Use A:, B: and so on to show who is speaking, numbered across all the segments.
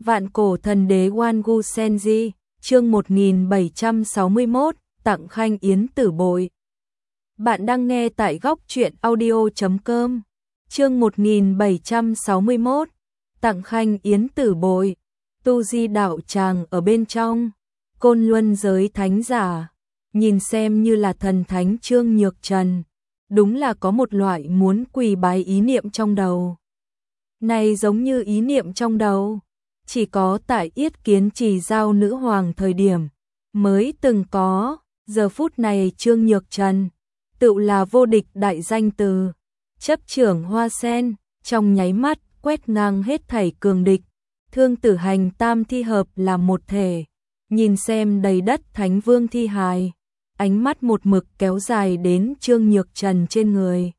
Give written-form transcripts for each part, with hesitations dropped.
A: Vạn cổ thần đế Wangu Senji, chương 1761, tặng Khanh Yến Tử Bội. Bạn đang nghe tại góc truyện audio.com. Chương 1761, tặng Khanh Yến Tử Bội. Tu Di đạo tràng ở bên trong, Côn Luân giới thánh giả, nhìn xem như là thần thánh Trương Nhược Trần, đúng là có một loại muốn quỳ bái ý niệm trong đầu. Này giống như ý niệm trong đầu, chỉ có tại Yết Kiến Trì giao nữ hoàng thời điểm mới từng có, giờ phút này Trương Nhược Trần tự là vô địch đại danh từ, chấp trưởng hoa sen, trong nháy mắt quét ngang hết thảy cường địch, Thương Tử Hành tam thi hợp là một thể, nhìn xem đầy đất thánh vương thi hài, ánh mắt một mực kéo dài đến Trương Nhược Trần trên người.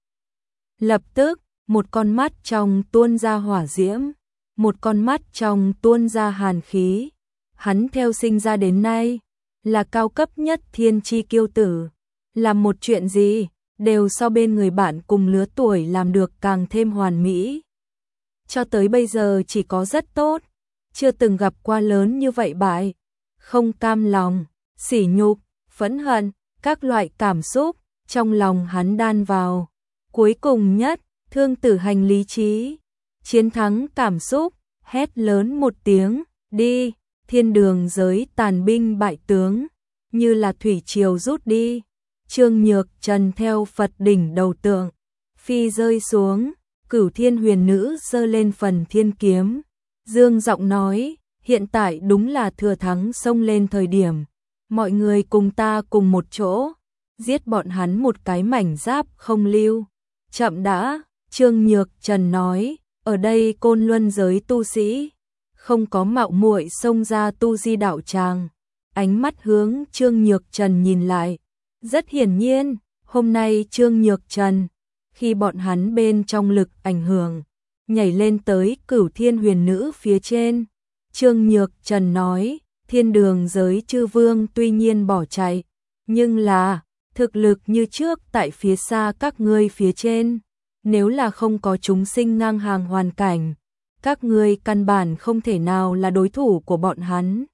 A: Lập tức, một con mắt trong tuôn ra hỏa diễm, một con mắt trong tuôn ra hàn khí. Hắn theo sinh ra đến nay, là cao cấp nhất thiên chi kiêu tử. Làm một chuyện gì, đều so bên người bạn cùng lứa tuổi làm được càng thêm hoàn mỹ. Cho tới bây giờ chỉ có rất tốt, chưa từng gặp qua lớn như vậy bại. Không cam lòng, sỉ nhục, phẫn hận, các loại cảm xúc, trong lòng hắn đan vào. Cuối cùng nhất, Thương Tử Hành lý trí, chiến thắng cảm xúc, hét lớn một tiếng, đi, thiên đường giới tàn binh bại tướng, như là thủy triều rút đi. Trương Nhược Trần theo Phật đỉnh đầu tượng, phi rơi xuống, Cửu Thiên Huyền Nữ giơ lên phần thiên kiếm, dương giọng nói, hiện tại đúng là thừa thắng xông lên thời điểm, mọi người cùng ta cùng một chỗ, giết bọn hắn một cái mảnh giáp không lưu. Chậm đã, Trương Nhược Trần nói, ở đây Côn Luân giới tu sĩ, không có mạo muội xông ra Tu Di đạo tràng. Ánh mắt hướng Trương Nhược Trần nhìn lại. Rất hiển nhiên, hôm nay Trương Nhược Trần, khi bọn hắn bên trong lực ảnh hưởng, nhảy lên tới Cửu Thiên Huyền Nữ phía trên. Trương Nhược Trần nói, thiên đường giới chư vương tuy nhiên bỏ chạy, nhưng là, thực lực như trước tại phía xa các ngươi phía trên. Nếu là không có chúng sinh ngang hàng hoàn cảnh, các ngươi căn bản không thể nào là đối thủ của bọn hắn.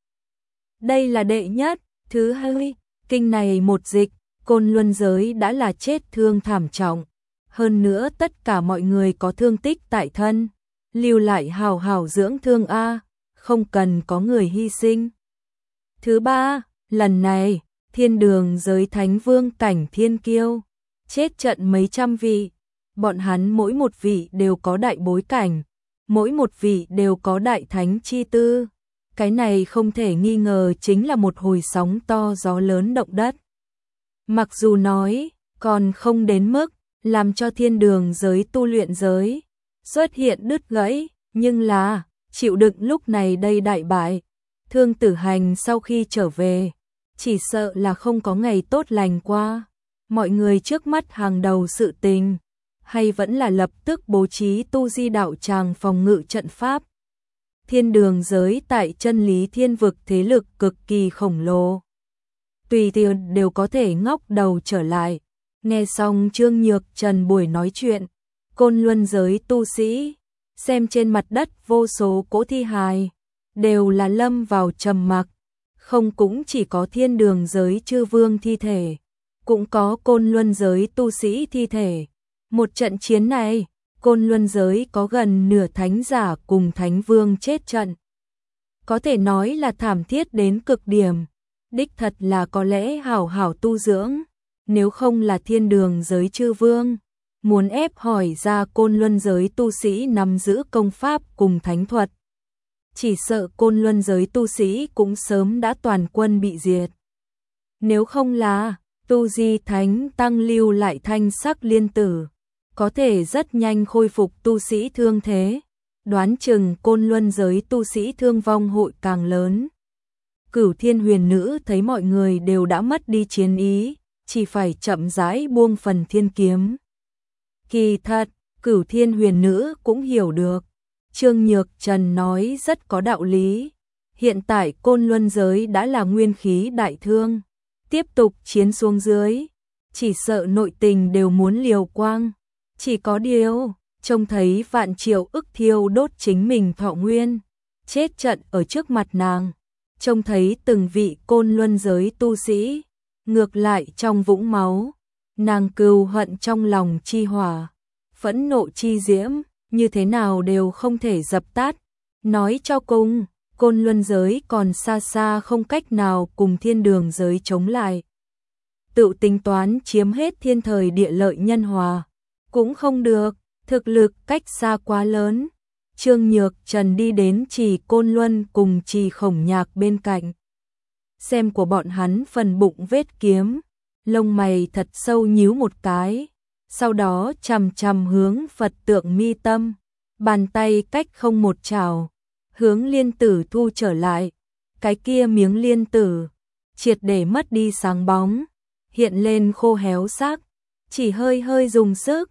A: Đây là đệ nhất, thứ hai, kinh này một dịch, Côn Luân giới đã là chết thương thảm trọng. Hơn nữa tất cả mọi người có thương tích tại thân, lưu lại hào hào dưỡng thương a, không cần có người hy sinh. Thứ ba, lần này, thiên đường giới thánh vương cảnh thiên kiêu, chết trận mấy trăm vị. Bọn hắn mỗi một vị đều có đại bối cảnh, mỗi một vị đều có đại thánh chi tư. Cái này không thể nghi ngờ chính là một hồi sóng to gió lớn động đất. Mặc dù nói, còn không đến mức làm cho thiên đường giới tu luyện giới xuất hiện đứt gãy, nhưng là chịu đựng lúc này đây đại bại. Thương Tử Hành sau khi trở về, chỉ sợ là không có ngày tốt lành qua. Mọi người trước mắt hàng đầu sự tình, hay vẫn là lập tức bố trí Tu Di đạo tràng phòng ngự trận pháp. Thiên đường giới tại chân lý thiên vực thế lực cực kỳ khổng lồ, tùy tiện đều có thể ngóc đầu trở lại. Nghe xong Trương Nhược Trần buổi nói chuyện, Côn Luân giới tu sĩ, xem trên mặt đất vô số cỗ thi hài, đều là lâm vào trầm mặc. Không cũng chỉ có thiên đường giới chư vương thi thể, cũng có Côn Luân giới tu sĩ thi thể. Một trận chiến này, Côn Luân giới có gần nửa thánh giả cùng thánh vương chết trận. Có thể nói là thảm thiết đến cực điểm. Đích thật là có lẽ hảo hảo tu dưỡng, nếu không là thiên đường giới chư vương, muốn ép hỏi ra Côn Luân giới tu sĩ nắm giữ công pháp cùng thánh thuật. Chỉ sợ Côn Luân giới tu sĩ cũng sớm đã toàn quân bị diệt. Nếu không là Tu Di Thánh Tăng lưu lại thanh sắc liên tử, có thể rất nhanh khôi phục tu sĩ thương thế, đoán chừng Côn Luân giới tu sĩ thương vong hội càng lớn. Cửu Thiên Huyền Nữ thấy mọi người đều đã mất đi chiến ý, chỉ phải chậm rãi buông phần thiên kiếm. Kỳ thật, Cửu Thiên Huyền Nữ cũng hiểu được, Trương Nhược Trần nói rất có đạo lý. Hiện tại Côn Luân giới đã là nguyên khí đại thương, tiếp tục chiến xuống dưới, chỉ sợ nội tình đều muốn liều quang. Chỉ có điều, trông thấy vạn triệu ức thiêu đốt chính mình thọ nguyên, chết trận ở trước mặt nàng, trông thấy từng vị côn luân giới tu sĩ, ngược lại trong vũng máu, nàng cừu hận trong lòng chi hỏa, phẫn nộ chi diễm, như thế nào đều không thể dập tắt. Nói cho cùng, côn luân giới còn xa xa không cách nào cùng thiên đường giới chống lại. Tự tính toán chiếm hết thiên thời địa lợi nhân hòa, cũng không được, thực lực cách xa quá lớn. Trương Nhược Trần đi đến Trì Côn Luân cùng Trì Khổng Nhạc bên cạnh. Xem của bọn hắn phần bụng vết kiếm, lông mày thật sâu nhíu một cái, sau đó chằm chằm hướng Phật tượng mi tâm, bàn tay cách không một chảo, hướng liên tử thu trở lại. Cái kia miếng liên tử, triệt để mất đi sáng bóng, hiện lên khô héo xác, chỉ hơi hơi dùng sức.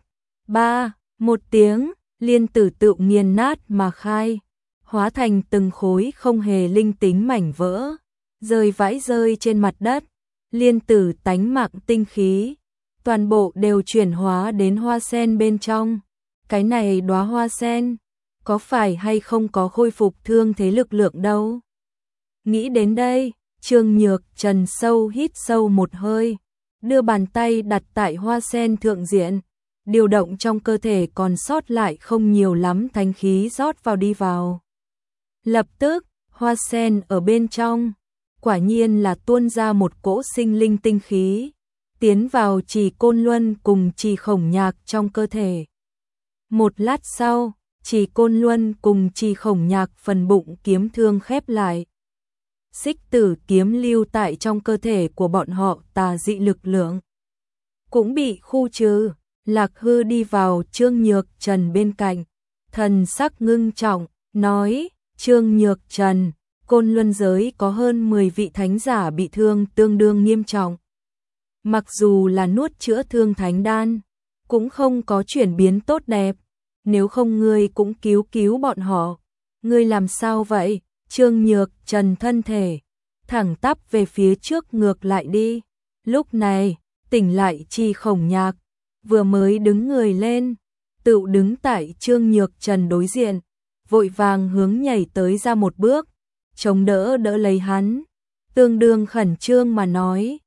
A: Một tiếng, liên tử tự nghiền nát mà khai, hóa thành từng khối không hề linh tính mảnh vỡ, rơi vãi rơi trên mặt đất. Liên tử tánh mạng tinh khí, toàn bộ đều chuyển hóa đến hoa sen bên trong. Cái này đóa hoa sen, có phải hay không có khôi phục thương thế lực lượng đâu? Nghĩ đến đây, Trương Nhược Trần hít sâu một hơi, đưa bàn tay đặt tại hoa sen thượng diện, điều động trong cơ thể còn sót lại không nhiều lắm thánh khí rót vào đi vào. Lập tức, hoa sen ở bên trong, quả nhiên là tuôn ra một cỗ sinh linh tinh khí, tiến vào Trì Côn Luân cùng Trì Khổng Nhạc trong cơ thể. Một lát sau, Trì Côn Luân cùng Trì Khổng Nhạc phần bụng kiếm thương khép lại. Xích tử kiếm lưu tại trong cơ thể của bọn họ tà dị lực lượng cũng bị khu trừ. Lạc Hư đi vào Trương Nhược Trần bên cạnh, thần sắc ngưng trọng, nói: Trương Nhược Trần, Côn Luân giới có hơn 10 vị thánh giả bị thương tương đương nghiêm trọng. Mặc dù là nuốt chữa thương thánh đan, cũng không có chuyển biến tốt đẹp, nếu không ngươi cũng cứu bọn họ. Ngươi làm sao vậy? Trương Nhược Trần thân thể thẳng tắp về phía trước ngược lại đi. Lúc này, tỉnh lại Trì Khổng Nhạc, vừa mới đứng người lên, tự đứng tại Trương Nhược Trần đối diện, vội vàng hướng nhảy tới ra một bước, chống đỡ lấy hắn, tương đương khẩn trương mà nói: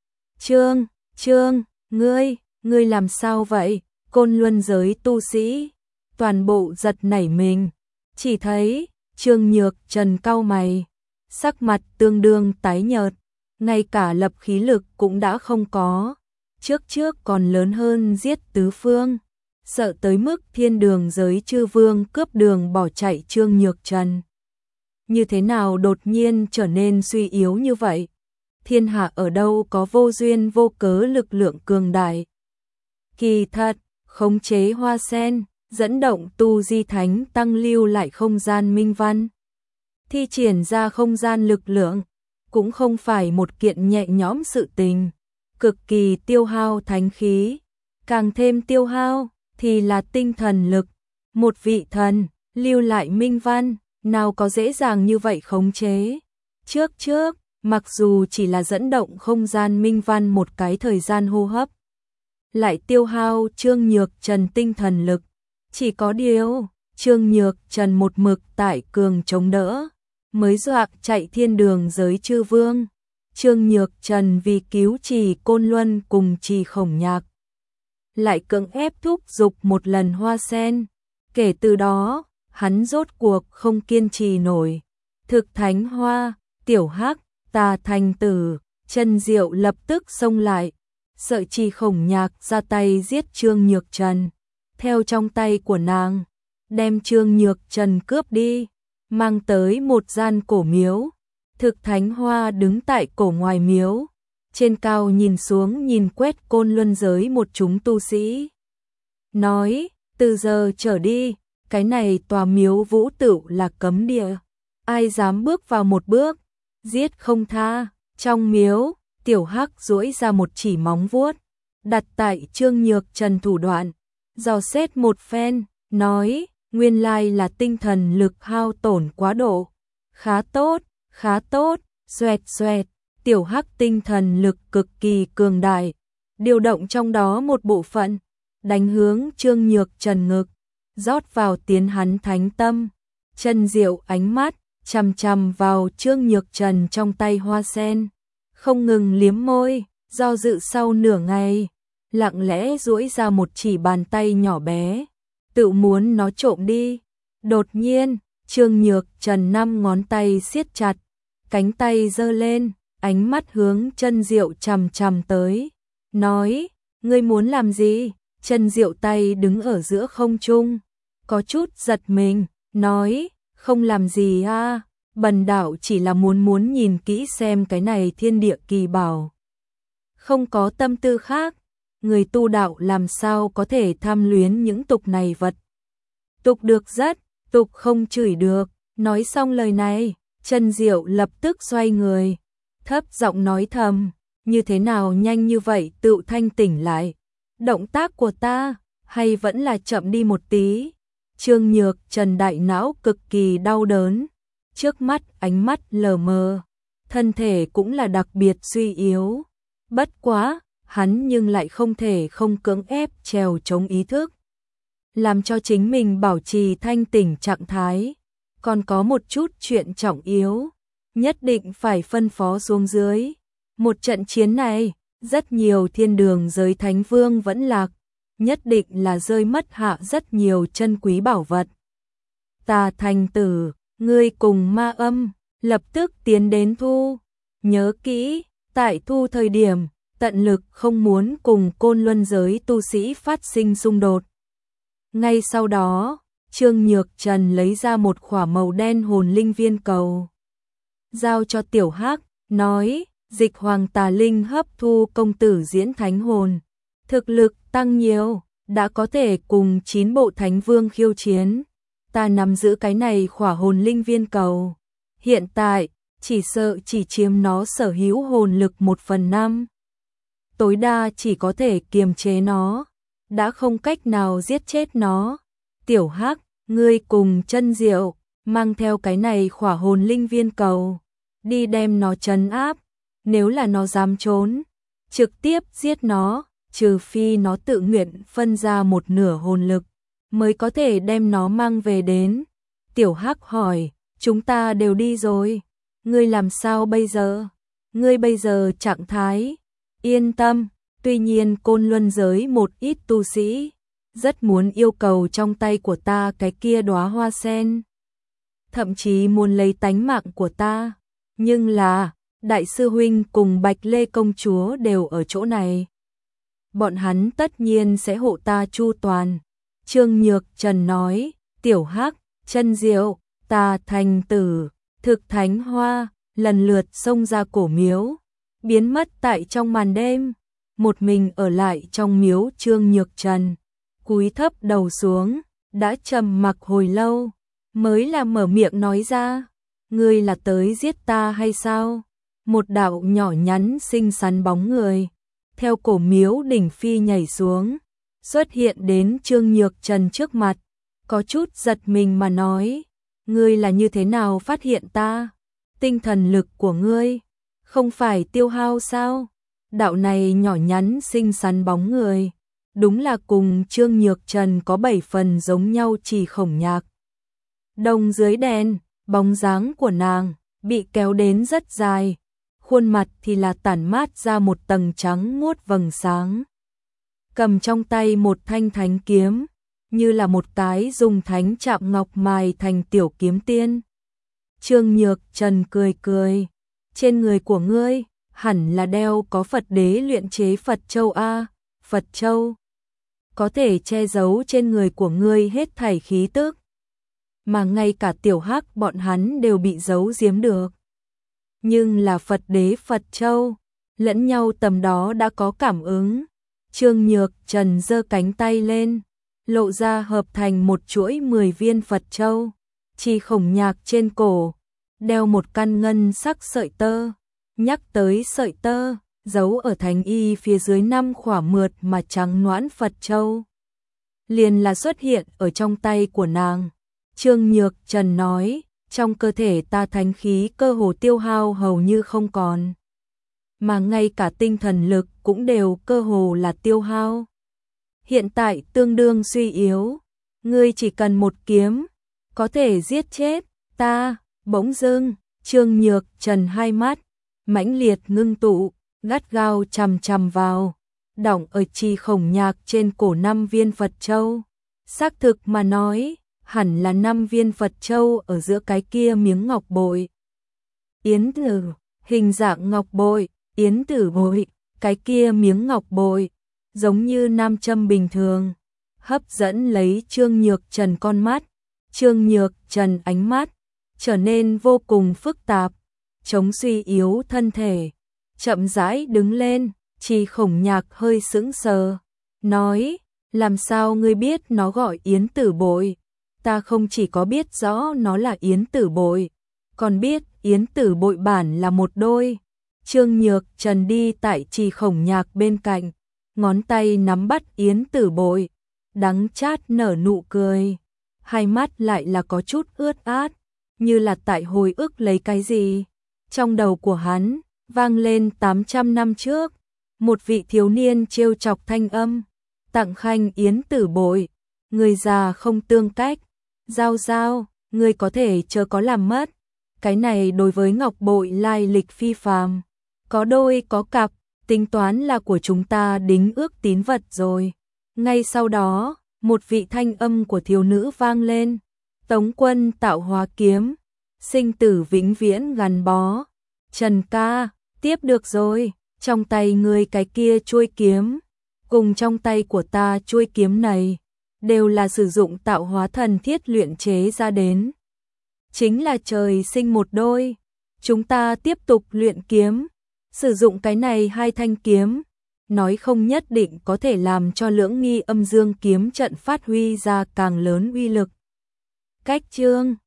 A: Trương, ngươi làm sao vậy? Côn Luân giới tu sĩ toàn bộ giật nảy mình, chỉ thấy Trương Nhược Trần cau mày, sắc mặt tương đương tái nhợt, ngay cả lập khí lực cũng đã không có, trước còn lớn hơn giết tứ phương, sợ tới mức thiên đường giới chư vương cướp đường bỏ chạy. Trương Nhược Trần như thế nào đột nhiên trở nên suy yếu như vậy? Thiên hạ ở đâu có vô duyên vô cớ lực lượng cường đại? Kỳ thật, khống chế hoa sen, dẫn động tu di thánh tăng lưu lại không gian minh văn, thi triển ra không gian lực lượng, cũng không phải một kiện nhẹ nhõm sự tình, cực kỳ tiêu hao thánh khí, càng thêm tiêu hao thì là tinh thần lực. Một vị thần lưu lại minh văn, nào có dễ dàng như vậy khống chế. Trước, mặc dù chỉ là dẫn động không gian minh văn một cái thời gian hô hấp, lại tiêu hao Trương Nhược Trần tinh thần lực. Chỉ có điều, Trương Nhược Trần một mực tại cường chống đỡ, mới dọa chạy thiên đường giới chư vương. Trương Nhược Trần vì cứu Trì Côn Luân cùng Trì Khổng Nhạc, lại cưỡng ép thúc giục một lần hoa sen. Kể từ đó, hắn rốt cuộc không kiên trì nổi. Thực thánh hoa, tiểu hắc, tà thành tử, Trần Diệu lập tức xông lại, sợ Trì Khổng Nhạc ra tay giết Trương Nhược Trần. Theo trong tay của nàng, đem Trương Nhược Trần cướp đi, mang tới một gian cổ miếu. Thực thánh hoa đứng tại cổ ngoài miếu, trên cao nhìn xuống nhìn quét Côn Luân giới một chúng tu sĩ. Nói, từ giờ trở đi, cái này tòa miếu vũ tửu là cấm địa, ai dám bước vào một bước, giết không tha. Trong miếu, tiểu hắc duỗi ra một chỉ móng vuốt, đặt tại Trương Nhược Trần thủ đoạn, dò xét một phen, nói, nguyên lai là tinh thần lực hao tổn quá độ. Khá tốt, xoẹt, tiểu hắc tinh thần lực cực kỳ cường đại, điều động trong đó một bộ phận, đánh hướng Trương Nhược Trần ngực, rót vào tiến hắn thánh tâm. Trần Diệu ánh mắt chằm chằm vào Trương Nhược Trần trong tay hoa sen, không ngừng liếm môi, do dự sau nửa ngày, lặng lẽ duỗi ra một chỉ bàn tay nhỏ bé, tự muốn nó trộm đi. Đột nhiên, Trương Nhược Trần 5 ngón tay siết chặt, cánh tay giơ lên, ánh mắt hướng Chân Diệu chằm chằm tới, nói, ngươi muốn làm gì? Chân Diệu tay đứng ở giữa không trung, có chút giật mình, nói, không làm gì a, bần đạo chỉ là muốn nhìn kỹ xem cái này thiên địa kỳ bảo. Không có tâm tư khác, người tu đạo làm sao có thể tham luyến những tục này vật. Tục được rất, tục không chửi được. Nói xong lời này, Chân Diệu lập tức xoay người, thấp giọng nói thầm, như thế nào nhanh như vậy tự thanh tỉnh lại. Động tác của ta, hay vẫn là chậm đi một tí. Trương Nhược Trần đại não cực kỳ đau đớn, trước mắt ánh mắt lờ mờ, thân thể cũng là đặc biệt suy yếu. Bất quá, hắn nhưng lại không thể không cưỡng ép trèo chống ý thức, làm cho chính mình bảo trì thanh tỉnh trạng thái. Còn có một chút chuyện trọng yếu, nhất định phải phân phó xuống dưới. Một trận chiến này, rất nhiều thiên đường giới thánh vương vẫn lạc, nhất định là rơi mất hạ rất nhiều chân quý bảo vật. Tà Thành Tử, ngươi cùng Ma Âm, lập tức tiến đến thu. Nhớ kỹ, tại thu thời điểm, tận lực không muốn cùng Côn Luân giới tu sĩ phát sinh xung đột. Ngay sau đó, Trương Nhược Trần lấy ra một khỏa màu đen hồn linh viên cầu, giao cho Tiểu Hắc, nói, Dịch Hoàng Tà Linh hấp thu công tử diễn thánh hồn, thực lực tăng nhiều, đã có thể cùng 9 bộ thánh vương khiêu chiến. Ta nắm giữ cái này khỏa hồn linh viên cầu, hiện tại chỉ sợ chỉ chiếm nó sở hữu hồn lực 1/5, tối đa chỉ có thể kiềm chế nó, đã không cách nào giết chết nó. Tiểu Hắc, ngươi cùng Chân Diệu mang theo cái này khỏa hồn linh viên cầu, đi đem nó trấn áp, nếu là nó dám trốn, trực tiếp giết nó, trừ phi nó tự nguyện phân ra một nửa hồn lực, mới có thể đem nó mang về đến. Tiểu Hắc hỏi, chúng ta đều đi rồi, ngươi làm sao bây giờ? Ngươi bây giờ trạng thái? Yên tâm, tuy nhiên Côn Luân giới một ít tu sĩ rất muốn yêu cầu trong tay của ta cái kia đóa hoa sen, thậm chí muốn lấy tánh mạng của ta, nhưng là đại sư huynh cùng Bạch Lê công chúa đều ở chỗ này, bọn hắn tất nhiên sẽ hộ ta chu toàn. Trương Nhược Trần nói, Tiểu Hắc, Chân Diệu, Tà Thành Tử, Thực Thánh Hoa lần lượt xông ra cổ miếu, biến mất tại trong màn đêm. Một mình ở lại trong miếu Trương Nhược Trần, cúi thấp đầu xuống, đã trầm mặc hồi lâu, mới là mở miệng nói ra, ngươi là tới giết ta hay sao? Một đạo nhỏ nhắn xinh xắn bóng người, theo cổ miếu đỉnh phi nhảy xuống, xuất hiện đến Trương Nhược Trần trước mặt, có chút giật mình mà nói, ngươi là như thế nào phát hiện ta? Tinh thần lực của ngươi không phải tiêu hao sao? Đạo này nhỏ nhắn xinh xắn bóng người, đúng là cùng Trương Nhược Trần có 7 phần giống nhau chỉ khổng nhạc. Đồng dưới đèn, bóng dáng của nàng bị kéo đến rất dài, khuôn mặt thì là tản mát ra một tầng trắng muốt vầng sáng. Cầm trong tay một thanh thánh kiếm, như là một cái dùng thánh chạm ngọc mài thành tiểu kiếm tiên. Trương Nhược Trần cười cười, trên người của ngươi hẳn là đeo có Phật đế luyện chế Phật châu a, Phật châu có thể che giấu trên người của ngươi hết thảy khí tức, mà ngay cả Tiểu Hắc bọn hắn đều bị giấu giếm được. Nhưng là Phật đế Phật châu, lẫn nhau tầm đó đã có cảm ứng. Trương Nhược Trần giơ cánh tay lên, lộ ra hợp thành một chuỗi 10 viên Phật châu, chỉ khổng nhạc trên cổ đeo một căn ngân sắc sợi tơ. Nhắc tới sợi tơ, giấu ở thánh y phía dưới 5 khỏa mượt mà trắng nõn Phật châu, liền là xuất hiện ở trong tay của nàng. Trương Nhược Trần nói, trong cơ thể ta thánh khí cơ hồ tiêu hao hầu như không còn, mà ngay cả tinh thần lực cũng đều cơ hồ là tiêu hao. Hiện tại tương đương suy yếu, ngươi chỉ cần một kiếm có thể giết chết ta. Bỗng dưng, Trương Nhược Trần hai mắt mãnh liệt ngưng tụ, gắt gao chằm chằm vào đọng ở chi khổng nhạc trên cổ 5 viên Phật châu. Xác thực mà nói, hẳn là 5 viên Phật châu ở giữa cái kia miếng ngọc bội. Yến tử, hình dạng ngọc bội, yến tử bội, cái kia miếng ngọc bội, giống như nam châm bình thường, hấp dẫn lấy Trương Nhược Trần con mắt. Trương Nhược Trần ánh mắt trở nên vô cùng phức tạp, chống suy yếu thân thể, chậm rãi đứng lên. Chi khổng nhạc hơi sững sờ, nói, làm sao ngươi biết nó gọi yến tử bội? Ta không chỉ có biết rõ nó là yến tử bội, còn biết yến tử bội bản là một đôi. Trương Nhược Trần đi tại Chi khổng nhạc bên cạnh, ngón tay nắm bắt yến tử bội, đắng chát nở nụ cười, hai mắt lại là có chút ướt át, như là tại hồi ức lấy cái gì. Trong đầu của hắn vang lên 800 năm trước, một vị thiếu niên trêu chọc thanh âm, tặng khanh yến tử bội, người già không tương cách, giao giao, người có thể chớ có làm mất. Cái này đối với ngọc bội lai lịch phi phàm, có đôi có cặp, tính toán là của chúng ta đính ước tín vật rồi. Ngay sau đó, một vị thanh âm của thiếu nữ vang lên, Tống Quân tạo hóa kiếm, sinh tử vĩnh viễn gắn bó. Trần ca, tiếp được rồi, trong tay ngươi cái kia chuôi kiếm, cùng trong tay của ta chuôi kiếm này, đều là sử dụng tạo hóa thần thiết luyện chế ra đến. Chính là trời sinh một đôi, chúng ta tiếp tục luyện kiếm, sử dụng cái này hai thanh kiếm, nói không nhất định có thể làm cho Lưỡng Nghi Âm Dương kiếm trận phát huy ra càng lớn uy lực. Cách chương